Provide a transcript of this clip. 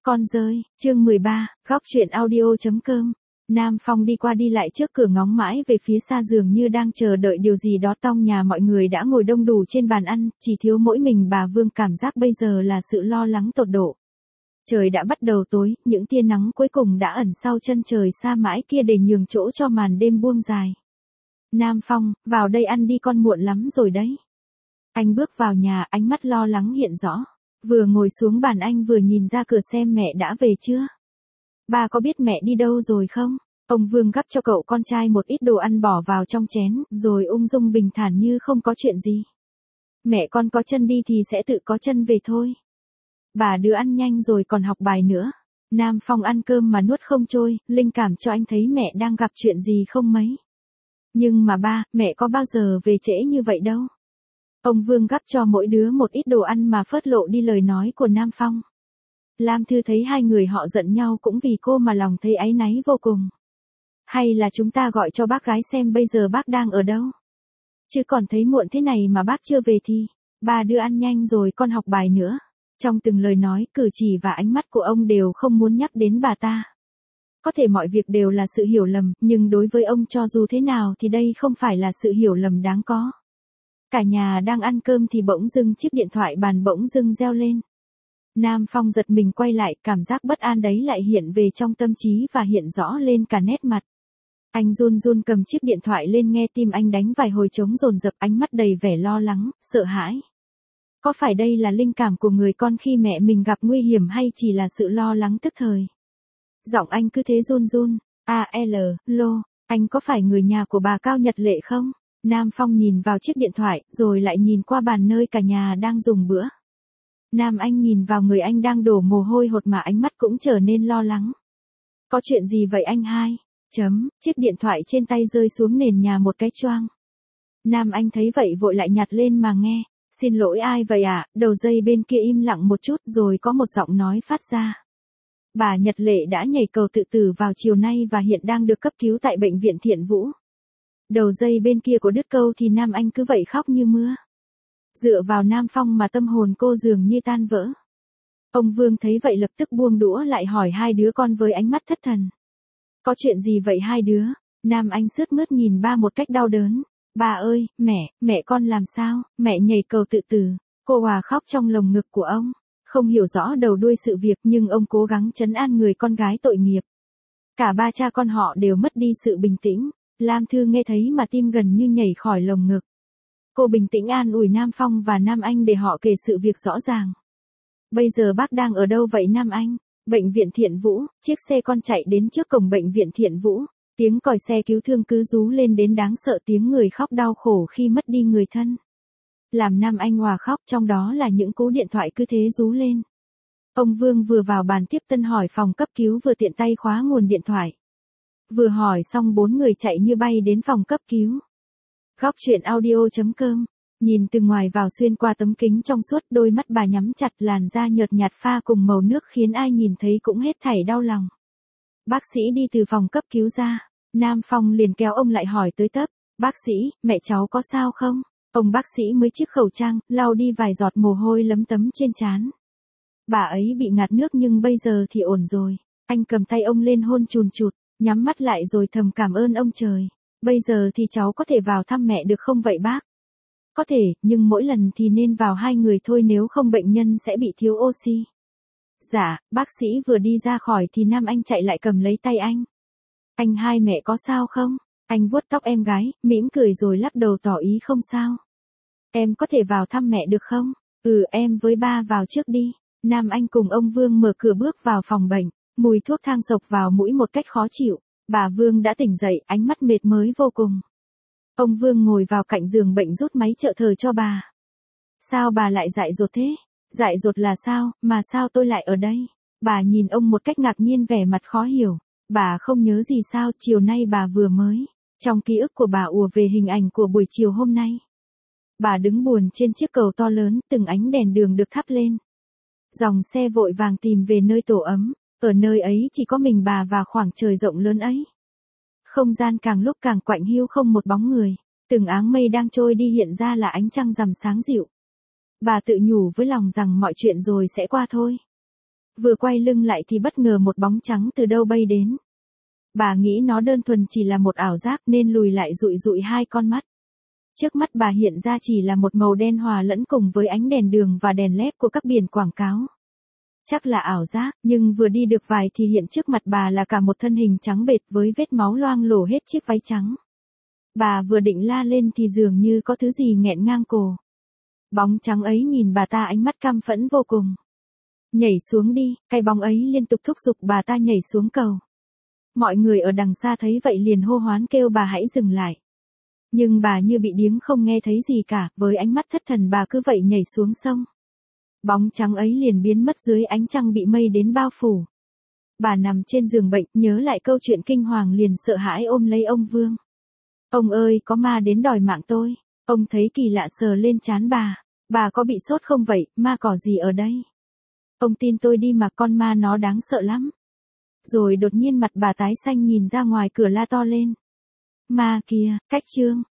Con rơi, chương 13, góc chuyện audio.com. Nam Phong đi qua đi lại trước cửa ngóng mãi về phía xa dường như đang chờ đợi điều gì đó. Trong nhà mọi người đã ngồi đông đủ trên bàn ăn, chỉ thiếu mỗi mình bà Vương cảm giác bây giờ là sự lo lắng tột độ. Trời đã bắt đầu tối, những tia nắng cuối cùng đã ẩn sau chân trời xa mãi kia để nhường chỗ cho màn đêm buông dài. Nam Phong, vào đây ăn đi, con muộn lắm rồi đấy. Anh bước vào nhà, ánh mắt lo lắng hiện rõ. Vừa ngồi xuống bàn anh vừa nhìn ra cửa xem mẹ đã về chưa. Ba có biết mẹ đi đâu rồi không? Ông Vương gắp cho cậu con trai một ít đồ ăn bỏ vào trong chén, rồi ung dung bình thản như không có chuyện gì. Mẹ con có chân đi thì sẽ tự có chân về thôi. Bà đưa ăn nhanh rồi còn học bài nữa. Nam Phong ăn cơm mà nuốt không trôi, linh cảm cho anh thấy mẹ đang gặp chuyện gì không mấy. Nhưng mà ba, mẹ có bao giờ về trễ như vậy đâu. Ông Vương gắp cho mỗi đứa một ít đồ ăn mà phớt lộ đi lời nói của Nam Phong. Lam Thư thấy hai người họ giận nhau cũng vì cô mà lòng thấy áy náy vô cùng. Hay là chúng ta gọi cho bác gái xem bây giờ bác đang ở đâu? Chứ còn thấy muộn thế này mà bác chưa về thì, ba đưa ăn nhanh rồi con học bài nữa. Trong từng lời nói, cử chỉ và ánh mắt của ông đều không muốn nhắc đến bà ta. Có thể mọi việc đều là sự hiểu lầm, nhưng đối với ông cho dù thế nào thì đây không phải là sự hiểu lầm đáng có. Cả nhà đang ăn cơm thì bỗng dưng chiếc điện thoại bàn bỗng dưng reo lên. Nam Phong giật mình quay lại, cảm giác bất an đấy lại hiện về trong tâm trí và hiện rõ lên cả nét mặt. Anh run run cầm chiếc điện thoại lên, nghe tim anh đánh vài hồi trống dồn dập, ánh mắt đầy vẻ lo lắng, sợ hãi. Có phải đây là linh cảm của người con khi mẹ mình gặp nguy hiểm hay chỉ là sự lo lắng tức thời? Giọng anh cứ thế run run. Lô, anh có phải người nhà của bà Cao Nhật Lệ không? Nam Phong nhìn vào chiếc điện thoại, rồi lại nhìn qua bàn nơi cả nhà đang dùng bữa. Nam Anh nhìn vào người anh đang đổ mồ hôi hột mà ánh mắt cũng trở nên lo lắng. Có chuyện gì vậy anh hai? Chiếc điện thoại trên tay rơi xuống nền nhà một cái choang. Nam Anh thấy vậy vội lại nhặt lên mà nghe. Xin lỗi, ai vậy ạ? Đầu dây bên kia im lặng một chút rồi có một giọng nói phát ra. Bà Nhật Lệ đã nhảy cầu tự tử vào chiều nay và hiện đang được cấp cứu tại bệnh viện Thiện Vũ. Đầu dây bên kia của đứt câu thì Nam Anh cứ vậy khóc như mưa. Dựa vào Nam Phong mà tâm hồn cô dường như tan vỡ. Ông Vương thấy vậy lập tức buông đũa lại hỏi hai đứa con với ánh mắt thất thần. Có chuyện gì vậy hai đứa? Nam Anh sướt mướt nhìn ba một cách đau đớn. Bà ơi, mẹ con làm sao? Mẹ nhảy cầu tự tử. Cô Hòa khóc trong lồng ngực của ông. Không hiểu rõ đầu đuôi sự việc nhưng ông cố gắng trấn an người con gái tội nghiệp. Cả ba cha con họ đều mất đi sự bình tĩnh. Lam Thư nghe thấy mà tim gần như nhảy khỏi lồng ngực. Cô bình tĩnh an ủi Nam Phong và Nam Anh để họ kể sự việc rõ ràng. Bây giờ bác đang ở đâu vậy Nam Anh? Bệnh viện Thiện Vũ. Chiếc xe con chạy đến trước cổng bệnh viện Thiện Vũ. Tiếng còi xe cứu thương cứ rú lên đến đáng sợ, tiếng người khóc đau khổ khi mất đi người thân. Làm Nam Anh hòa khóc, trong đó là những cú điện thoại cứ thế rú lên. Ông Vương vừa vào bàn tiếp tân hỏi phòng cấp cứu vừa tiện tay khóa nguồn điện thoại. Vừa hỏi xong bốn người chạy như bay đến phòng cấp cứu. Góc chuyện audio.com. Nhìn từ ngoài vào xuyên qua tấm kính trong suốt, đôi mắt bà nhắm chặt, làn da nhợt nhạt pha cùng màu nước khiến ai nhìn thấy cũng hết thảy đau lòng. Bác sĩ đi từ phòng cấp cứu ra. Nam Phong liền kéo ông lại hỏi tới tấp. Bác sĩ, mẹ cháu có sao không? Ông bác sĩ mới chiếc khẩu trang, lau đi vài giọt mồ hôi lấm tấm trên trán. Bà ấy bị ngạt nước nhưng bây giờ thì ổn rồi. Anh cầm tay ông lên hôn chùn chụt, nhắm mắt lại rồi thầm cảm ơn ông trời. Bây giờ thì cháu có thể vào thăm mẹ được không vậy bác? Có thể, nhưng mỗi lần thì nên vào hai người thôi, nếu không bệnh nhân sẽ bị thiếu oxy. Dạ, bác sĩ vừa đi ra khỏi thì Nam Anh chạy lại cầm lấy tay anh. Anh hai, mẹ có sao không? Anh vuốt tóc em gái, mỉm cười rồi lắc đầu tỏ ý không sao. Em có thể vào thăm mẹ được không? Em với ba vào trước đi. Nam Anh cùng ông Vương mở cửa bước vào phòng bệnh. Mùi thuốc thang xộc vào mũi một cách khó chịu. Bà Vương đã tỉnh dậy, ánh mắt mệt mới vô cùng. Ông Vương ngồi vào cạnh giường bệnh rút máy trợ thở cho bà. Sao bà lại dại dột thế? Dại dột là sao, mà sao tôi lại ở đây? Bà nhìn ông một cách ngạc nhiên, vẻ mặt khó hiểu. Bà không nhớ gì sao? Chiều nay bà vừa mới. Trong ký ức của bà ùa về hình ảnh của buổi chiều hôm nay. Bà đứng buồn trên chiếc cầu to lớn, từng ánh đèn đường được thắp lên. Dòng xe vội vàng tìm về nơi tổ ấm. Ở nơi ấy chỉ có mình bà và khoảng trời rộng lớn ấy. Không gian càng lúc càng quạnh hiu, không một bóng người. Từng áng mây đang trôi đi hiện ra là ánh trăng rằm sáng dịu. Bà tự nhủ với lòng rằng mọi chuyện rồi sẽ qua thôi. Vừa quay lưng lại thì bất ngờ một bóng trắng từ đâu bay đến. Bà nghĩ nó đơn thuần chỉ là một ảo giác nên lùi lại dụi dụi hai con mắt. Trước mắt bà hiện ra chỉ là một màu đen hòa lẫn cùng với ánh đèn đường và đèn led của các biển quảng cáo. Chắc là ảo giác, nhưng vừa đi được vài thì hiện trước mặt bà là cả một thân hình trắng bệt với vết máu loang lổ hết chiếc váy trắng. Bà vừa định la lên thì dường như có thứ gì nghẹn ngang cổ. Bóng trắng ấy nhìn bà ta ánh mắt căm phẫn vô cùng. Nhảy xuống đi, cái bóng ấy liên tục thúc giục bà ta nhảy xuống cầu. Mọi người ở đằng xa thấy vậy liền hô hoán kêu bà hãy dừng lại. Nhưng bà như bị điếng không nghe thấy gì cả, với ánh mắt thất thần bà cứ vậy nhảy xuống sông. Bóng trắng ấy liền biến mất dưới ánh trăng bị mây đến bao phủ. Bà nằm trên giường bệnh, nhớ lại câu chuyện kinh hoàng liền sợ hãi ôm lấy ông Vương. Ông ơi, có ma đến đòi mạng tôi. Ông thấy kỳ lạ sờ lên trán bà. Bà có bị sốt không vậy, ma cỏ gì ở đây? Ông tin tôi đi mà, con ma nó đáng sợ lắm. Rồi đột nhiên mặt bà tái xanh nhìn ra ngoài cửa la to lên. Ma kìa, Cách Trương.